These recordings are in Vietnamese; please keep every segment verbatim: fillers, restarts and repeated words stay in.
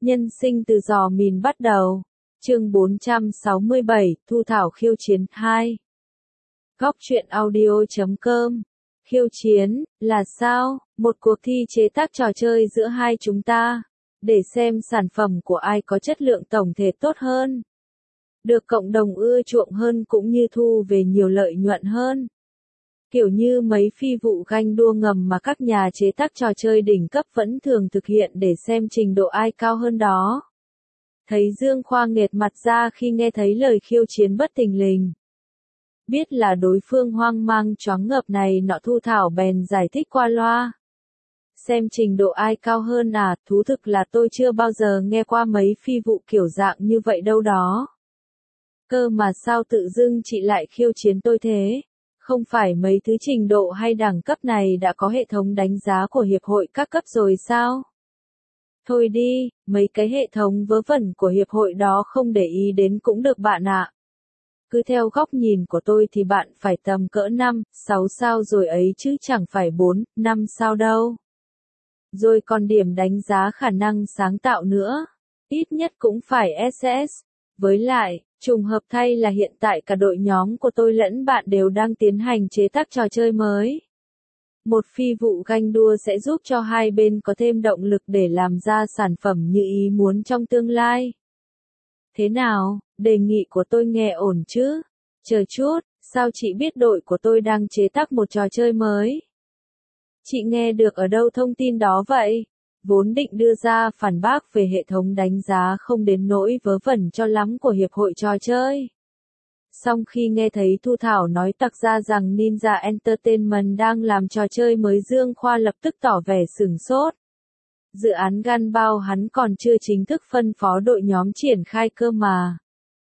Nhân sinh từ giò mìn bắt đầu. Chương bốn trăm sáu mươi bảy, Thu Thảo khiêu chiến hai. Góc truyện audio chấm com. Khiêu chiến, là sao? Một cuộc thi chế tác trò chơi giữa hai chúng ta, để xem sản phẩm của ai có chất lượng tổng thể tốt hơn, được cộng đồng ưa chuộng hơn cũng như thu về nhiều lợi nhuận hơn. Kiểu như mấy phi vụ ganh đua ngầm mà các nhà chế tác trò chơi đỉnh cấp vẫn thường thực hiện để xem trình độ ai cao hơn đó. Thấy Dương Khoa nghệt mặt ra khi nghe thấy lời khiêu chiến bất thình lình. Biết là đối phương hoang mang choáng ngợp này nọ, Thu Thảo bèn giải thích qua loa. Xem trình độ ai cao hơn à, thú thực là tôi chưa bao giờ nghe qua mấy phi vụ kiểu dạng như vậy đâu đó. Cơ mà sao tự dưng chị lại khiêu chiến tôi thế? Không phải mấy thứ trình độ hay đẳng cấp này đã có hệ thống đánh giá của hiệp hội các cấp rồi sao? Thôi đi, mấy cái hệ thống vớ vẩn của hiệp hội đó không để ý đến cũng được bạn ạ. Cứ theo góc nhìn của tôi thì bạn phải tầm cỡ năm, sáu sao rồi ấy chứ chẳng phải bốn, năm sao đâu. Rồi còn điểm đánh giá khả năng sáng tạo nữa. Ít nhất cũng phải ét ét. Với lại, trùng hợp thay là hiện tại cả đội nhóm của tôi lẫn bạn đều đang tiến hành chế tác trò chơi mới. Một phi vụ ganh đua sẽ giúp cho hai bên có thêm động lực để làm ra sản phẩm như ý muốn trong tương lai. Thế nào, đề nghị của tôi nghe ổn chứ? Chờ chút, sao chị biết đội của tôi đang chế tác một trò chơi mới? Chị nghe được ở đâu thông tin đó vậy? Vốn định đưa ra phản bác về hệ thống đánh giá không đến nỗi vớ vẩn cho lắm của hiệp hội trò chơi. Song khi nghe thấy Thu Thảo nói tặc ra rằng Ninja Entertainment đang làm trò chơi mới, Dương Khoa lập tức tỏ vẻ sửng sốt. Dự án Gunbound hắn còn chưa chính thức phân phó đội nhóm triển khai cơ mà.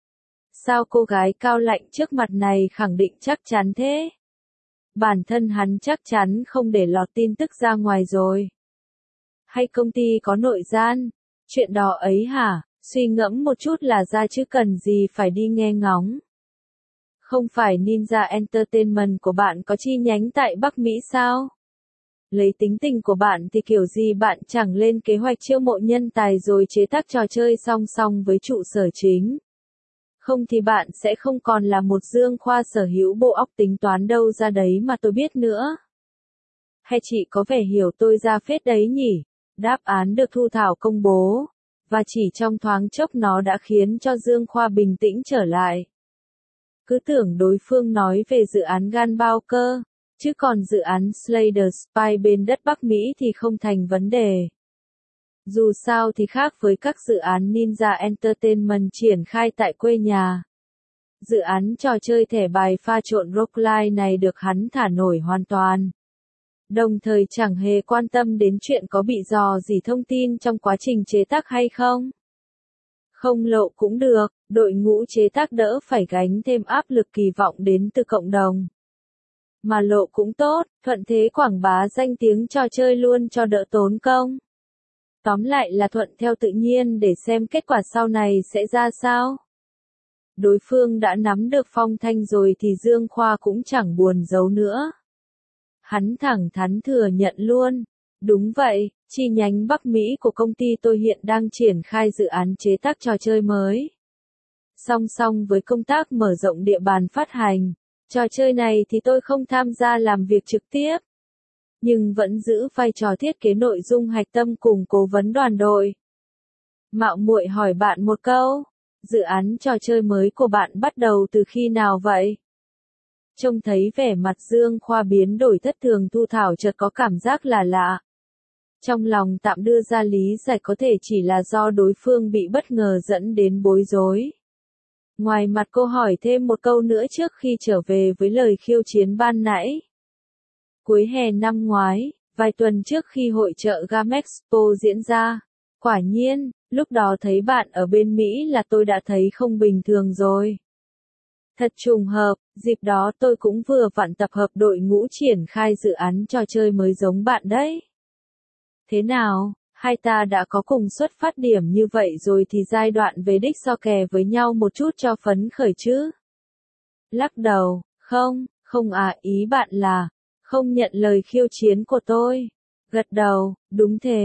Sao cô gái cao lạnh trước mặt này khẳng định chắc chắn thế? Bản thân hắn chắc chắn không để lọt tin tức ra ngoài rồi. Hay công ty có nội gian? Chuyện đó ấy hả? Suy ngẫm một chút là ra chứ cần gì phải đi nghe ngóng. Không phải Ninja Entertainment của bạn có chi nhánh tại Bắc Mỹ sao? Lấy tính tình của bạn thì kiểu gì bạn chẳng lên kế hoạch chiêu mộ nhân tài rồi chế tác trò chơi song song với trụ sở chính. Không thì bạn sẽ không còn là một Dương Khoa sở hữu bộ óc tính toán đâu ra đấy mà tôi biết nữa. Hay chị có vẻ hiểu tôi ra phết đấy nhỉ? Đáp án được Thu Thảo công bố, và chỉ trong thoáng chốc nó đã khiến cho Dương Khoa bình tĩnh trở lại. Cứ tưởng đối phương nói về dự án Gunbound cơ, chứ còn dự án Slay the Spire bên đất Bắc Mỹ thì không thành vấn đề. Dù sao thì khác với các dự án Ninja Entertainment triển khai tại quê nhà. Dự án trò chơi thẻ bài pha trộn roguelike này được hắn thả nổi hoàn toàn. Đồng thời chẳng hề quan tâm đến chuyện có bị dò dỉ thông tin trong quá trình chế tác hay không. Không lộ cũng được, đội ngũ chế tác đỡ phải gánh thêm áp lực kỳ vọng đến từ cộng đồng. Mà lộ cũng tốt, thuận thế quảng bá danh tiếng trò chơi luôn cho đỡ tốn công. Tóm lại là thuận theo tự nhiên để xem kết quả sau này sẽ ra sao. Đối phương đã nắm được phong thanh rồi thì Dương Khoa cũng chẳng buồn giấu nữa. Hắn thẳng thắn thừa nhận luôn. Đúng vậy, chi nhánh Bắc Mỹ của công ty tôi hiện đang triển khai dự án chế tác trò chơi mới. Song song với công tác mở rộng địa bàn phát hành, trò chơi này thì tôi không tham gia làm việc trực tiếp. Nhưng vẫn giữ vai trò thiết kế nội dung hạch tâm cùng cố vấn đoàn đội. Mạo muội hỏi bạn một câu, dự án trò chơi mới của bạn bắt đầu từ khi nào vậy? Trông thấy vẻ mặt Dương Khoa biến đổi thất thường, Thu Thảo chợt có cảm giác là lạ. Trong lòng tạm đưa ra lý giải có thể chỉ là do đối phương bị bất ngờ dẫn đến bối rối. Ngoài mặt cô hỏi thêm một câu nữa trước khi trở về với lời khiêu chiến ban nãy. Cuối hè năm ngoái, vài tuần trước khi hội chợ Gamexpo diễn ra, quả nhiên, lúc đó thấy bạn ở bên Mỹ là tôi đã thấy không bình thường rồi. Thật trùng hợp, dịp đó tôi cũng vừa vặn tập hợp đội ngũ triển khai dự án trò chơi mới giống bạn đấy. Thế nào, hai ta đã có cùng xuất phát điểm như vậy rồi thì giai đoạn về đích so kè với nhau một chút cho phấn khởi chứ? Lắc đầu, không, không à, ý bạn là không nhận lời khiêu chiến của tôi. Gật đầu, đúng thế,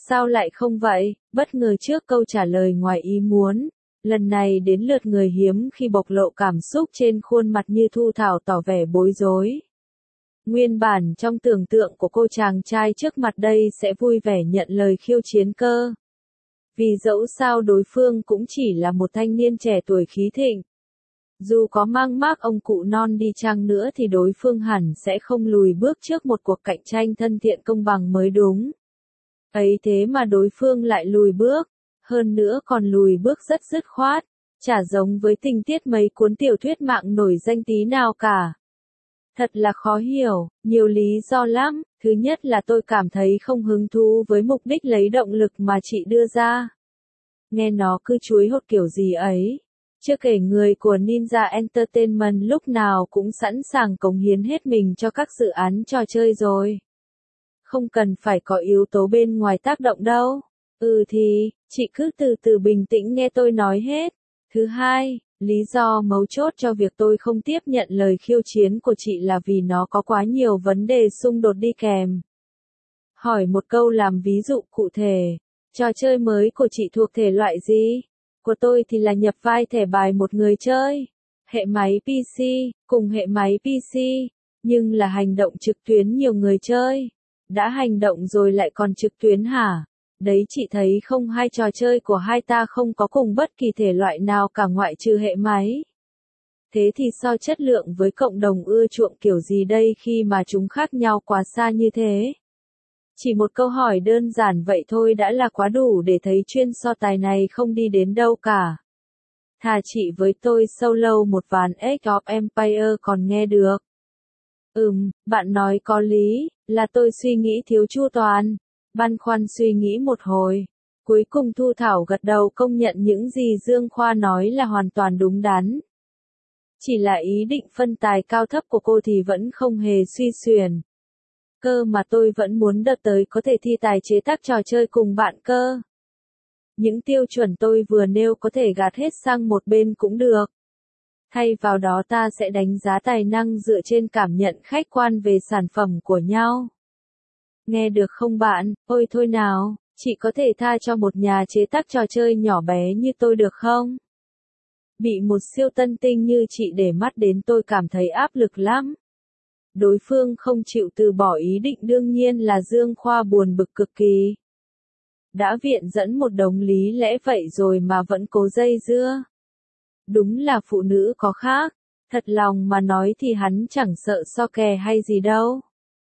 Sao lại không vậy? Bất ngờ trước câu trả lời ngoài ý muốn. Lần này đến lượt người hiếm khi bộc lộ cảm xúc trên khuôn mặt như Thu Thảo tỏ vẻ bối rối. Nguyên bản trong tưởng tượng của cô chàng trai trước mặt đây sẽ vui vẻ nhận lời khiêu chiến cơ. Vì dẫu sao đối phương cũng chỉ là một thanh niên trẻ tuổi khí thịnh. Dù có mang mác ông cụ non đi chăng nữa thì đối phương hẳn sẽ không lùi bước trước một cuộc cạnh tranh thân thiện công bằng mới đúng. Ấy thế mà đối phương lại lùi bước, hơn nữa còn lùi bước rất dứt khoát, chả giống với tình tiết mấy cuốn tiểu thuyết mạng nổi danh tí nào cả. Thật là khó hiểu, nhiều lý do lắm, thứ nhất là tôi cảm thấy không hứng thú với mục đích lấy động lực mà chị đưa ra. Nghe nó cứ chuối hột kiểu gì ấy. Chưa kể người của Ninja Entertainment lúc nào cũng sẵn sàng cống hiến hết mình cho các dự án trò chơi rồi. Không cần phải có yếu tố bên ngoài tác động đâu. Ừ thì, chị cứ từ từ bình tĩnh nghe tôi nói hết. Thứ hai, lý do mấu chốt cho việc tôi không tiếp nhận lời khiêu chiến của chị là vì nó có quá nhiều vấn đề xung đột đi kèm. Hỏi một câu làm ví dụ cụ thể, trò chơi mới của chị thuộc thể loại gì? Của tôi thì là nhập vai thẻ bài một người chơi. Hệ máy pê xê, cùng hệ máy pê xê, nhưng là hành động trực tuyến nhiều người chơi. Đã hành động rồi lại còn trực tuyến hả? Đấy chị thấy không, hai trò chơi của hai ta không có cùng bất kỳ thể loại nào cả ngoại trừ hệ máy. Thế thì so chất lượng với cộng đồng ưa chuộng kiểu gì đây khi mà chúng khác nhau quá xa như thế? Chỉ một câu hỏi đơn giản vậy thôi đã là quá đủ để thấy chuyên so tài này không đi đến đâu cả. Thà chị với tôi solo một ván Age of Empire còn nghe được. Ừm, bạn nói có lý, là tôi suy nghĩ thiếu chu toàn. Băn khoăn suy nghĩ một hồi. Cuối cùng Thu Thảo gật đầu công nhận những gì Dương Khoa nói là hoàn toàn đúng đắn. Chỉ là ý định phân tài cao thấp của cô thì vẫn không hề suy xuyển. Cơ mà tôi vẫn muốn đợt tới có thể thi tài chế tác trò chơi cùng bạn cơ. Những tiêu chuẩn tôi vừa nêu có thể gạt hết sang một bên cũng được. Thay vào đó ta sẽ đánh giá tài năng dựa trên cảm nhận khách quan về sản phẩm của nhau. Nghe được không bạn? Ôi thôi nào, chị có thể tha cho một nhà chế tác trò chơi nhỏ bé như tôi được không? Bị một siêu tân tinh như chị để mắt đến tôi cảm thấy áp lực lắm. Đối phương không chịu từ bỏ ý định đương nhiên là Dương Khoa buồn bực cực kỳ. Đã viện dẫn một đống lý lẽ vậy rồi mà vẫn cố dây dưa. Đúng là phụ nữ có khác, thật lòng mà nói thì hắn chẳng sợ so kè hay gì đâu.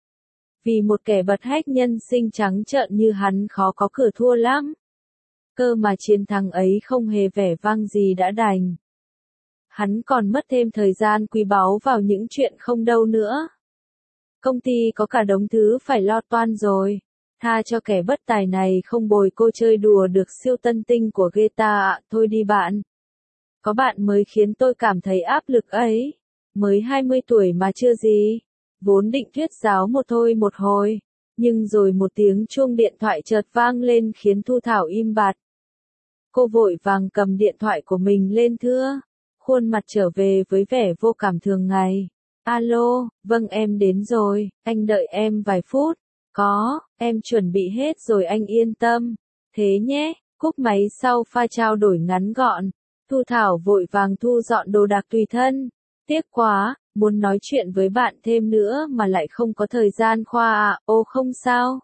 Vì một kẻ bật hách nhân sinh trắng trợn như hắn khó có cửa thua lắm. Cơ mà chiến thắng ấy không hề vẻ vang gì đã đành. Hắn còn mất thêm thời gian quý báu vào những chuyện không đâu nữa. Công ty có cả đống thứ phải lo toan rồi. Tha cho kẻ bất tài này không bồi cô chơi đùa được siêu tân tinh của ghê ta ạ, thôi đi bạn. Có bạn mới khiến tôi cảm thấy áp lực ấy. Mới hai mươi tuổi mà chưa gì. Vốn định thuyết giáo một thôi một hồi. Nhưng rồi một tiếng chuông điện thoại chợt vang lên khiến Thu Thảo im bặt. Cô vội vàng cầm điện thoại của mình lên thưa. Khuôn mặt trở về với vẻ vô cảm thường ngày. Alo, vâng em đến rồi, anh đợi em vài phút. Có, em chuẩn bị hết rồi anh yên tâm. Thế nhé, cúp máy sau pha trao đổi ngắn gọn. Thu Thảo vội vàng thu dọn đồ đạc tùy thân. Tiếc quá, muốn nói chuyện với bạn thêm nữa mà lại không có thời gian Khoa ạ, ô không sao.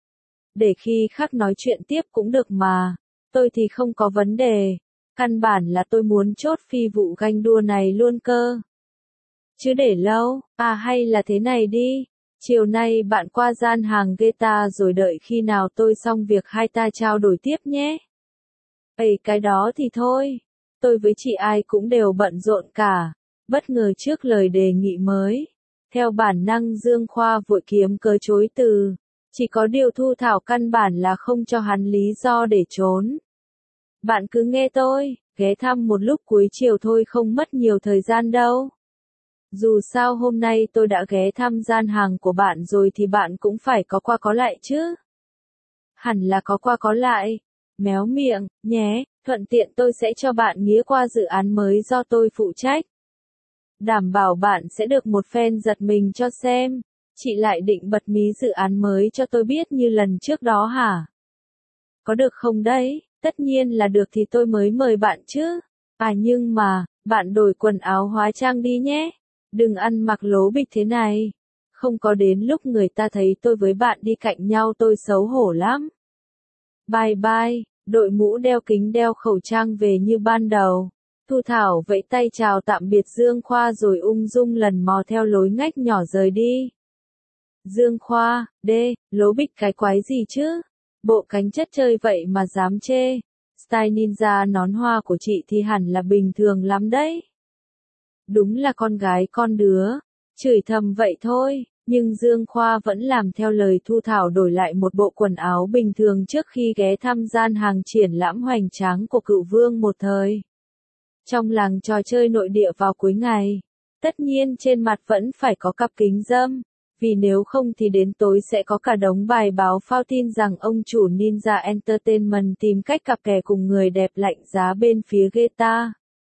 Để khi khác nói chuyện tiếp cũng được mà. Tôi thì không có vấn đề. Căn bản là tôi muốn chốt phi vụ ganh đua này luôn cơ. Chứ để lâu, à hay là thế này đi. Chiều nay bạn qua gian hàng Geta rồi đợi khi nào tôi xong việc hai ta trao đổi tiếp nhé. Ây cái đó thì thôi. Tôi với chị ai cũng đều bận rộn cả. Bất ngờ trước lời đề nghị mới. Theo bản năng Dương Khoa vội kiếm cớ chối từ. Chỉ có điều Thu Thảo căn bản là không cho hắn lý do để trốn. Bạn cứ nghe tôi, ghé thăm một lúc cuối chiều thôi không mất nhiều thời gian đâu. Dù sao hôm nay tôi đã ghé thăm gian hàng của bạn rồi thì bạn cũng phải có qua có lại chứ. Hẳn là có qua có lại. Méo miệng, nhé, thuận tiện tôi sẽ cho bạn nghía qua dự án mới do tôi phụ trách. Đảm bảo bạn sẽ được một phen giật mình cho xem. Chị lại định bật mí dự án mới cho tôi biết như lần trước đó hả? Có được không đấy? Tất nhiên là được thì tôi mới mời bạn chứ. À nhưng mà, bạn đổi quần áo hóa trang đi nhé. Đừng ăn mặc lố bịch thế này. Không có đến lúc người ta thấy tôi với bạn đi cạnh nhau tôi xấu hổ lắm. Bye bye, đội mũ đeo kính đeo khẩu trang về như ban đầu. Thu Thảo vẫy tay chào tạm biệt Dương Khoa rồi ung dung lần mò theo lối ngách nhỏ rời đi. Dương Khoa, đê, lố bịch cái quái gì chứ? Bộ cánh chất chơi vậy mà dám chê. Style ninja nón hoa của chị thì hẳn là bình thường lắm đấy. Đúng là con gái con đứa. Chửi thầm vậy thôi, nhưng Dương Khoa vẫn làm theo lời Thu Thảo đổi lại một bộ quần áo bình thường trước khi ghé thăm gian hàng triển lãm hoành tráng của Cựu Vương một thời. Trong làng trò chơi nội địa vào cuối ngày, tất nhiên trên mặt vẫn phải có cặp kính râm, vì nếu không thì đến tối sẽ có cả đống bài báo phao tin rằng ông chủ Ninja Entertainment tìm cách cặp kè cùng người đẹp lạnh giá bên phía Geta.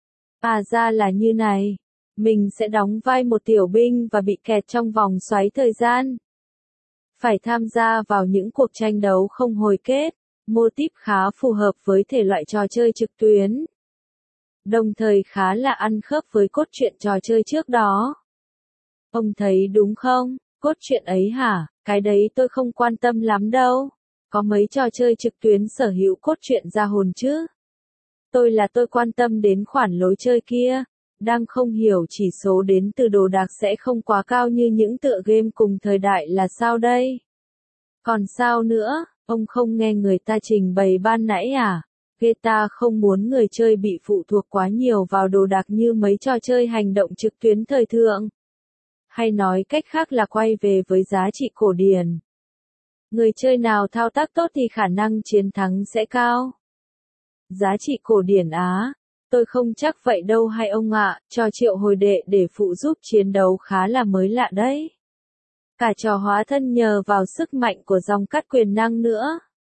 À ra là như này, mình sẽ đóng vai một tiểu binh và bị kẹt trong vòng xoáy thời gian. Phải tham gia vào những cuộc tranh đấu không hồi kết, mô típ khá phù hợp với thể loại trò chơi trực tuyến. Đồng thời khá là ăn khớp với cốt truyện trò chơi trước đó. Ông thấy đúng không? Cốt truyện ấy hả? Cái đấy tôi không quan tâm lắm đâu. Có mấy trò chơi trực tuyến sở hữu cốt truyện ra hồn chứ. Tôi là tôi quan tâm đến khoản lối chơi kia. Đang không hiểu chỉ số đến từ đồ đạc sẽ không quá cao như những tựa game cùng thời đại là sao đây? Còn sao nữa? Ông không nghe người ta trình bày ban nãy à? Geta không muốn người chơi bị phụ thuộc quá nhiều vào đồ đạc như mấy trò chơi hành động trực tuyến thời thượng. Hay nói cách khác là quay về với giá trị cổ điển. Người chơi nào thao tác tốt thì khả năng chiến thắng sẽ cao. Giá trị cổ điển á? Tôi không chắc vậy đâu hay ông ạ, trò triệu hồi đệ để phụ giúp chiến đấu khá là mới lạ đấy. Cả trò hóa thân nhờ vào sức mạnh của dòng cắt quyền năng nữa.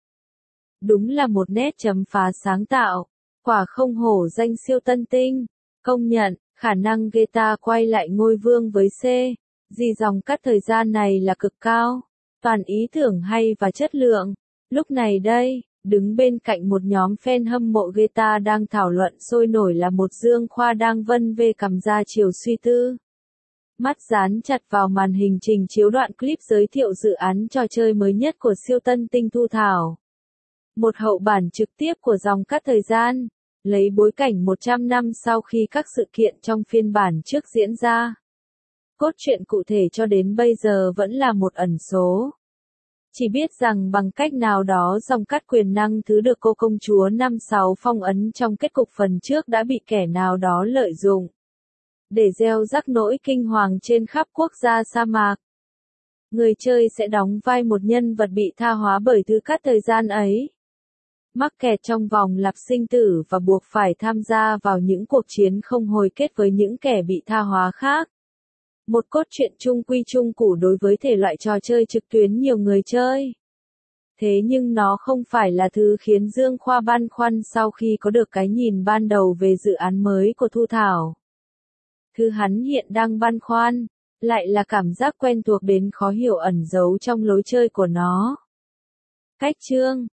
Đúng là một nét chấm phá sáng tạo, quả không hổ danh siêu tân tinh. Công nhận, khả năng Geta quay lại ngôi vương với C, gì dòng cắt thời gian này là cực cao. Toàn ý tưởng hay và chất lượng. Lúc này đây, đứng bên cạnh một nhóm fan hâm mộ Geta đang thảo luận sôi nổi là một Dương Khoa đang vân vê cầm ra chiều suy tư. Mắt dán chặt vào màn hình trình chiếu đoạn clip giới thiệu dự án trò chơi mới nhất của siêu tân tinh Thu Thảo. Một hậu bản trực tiếp của dòng cắt thời gian, lấy bối cảnh một trăm năm sau khi các sự kiện trong phiên bản trước diễn ra. Cốt truyện cụ thể cho đến bây giờ vẫn là một ẩn số. Chỉ biết rằng bằng cách nào đó dòng cắt quyền năng thứ được cô công chúa năm sáu phong ấn trong kết cục phần trước đã bị kẻ nào đó lợi dụng. Để gieo rắc nỗi kinh hoàng trên khắp quốc gia sa mạc. Người chơi sẽ đóng vai một nhân vật bị tha hóa bởi thứ cắt thời gian ấy. Mắc kẹt trong vòng lặp sinh tử và buộc phải tham gia vào những cuộc chiến không hồi kết với những kẻ bị tha hóa khác. Một cốt truyện chung quy chung củ đối với thể loại trò chơi trực tuyến nhiều người chơi. Thế nhưng nó không phải là thứ khiến Dương Khoa băn khoăn sau khi có được cái nhìn ban đầu về dự án mới của Thu Thảo. Thứ hắn hiện đang băn khoăn, lại là cảm giác quen thuộc đến khó hiểu ẩn giấu trong lối chơi của nó. Cách chương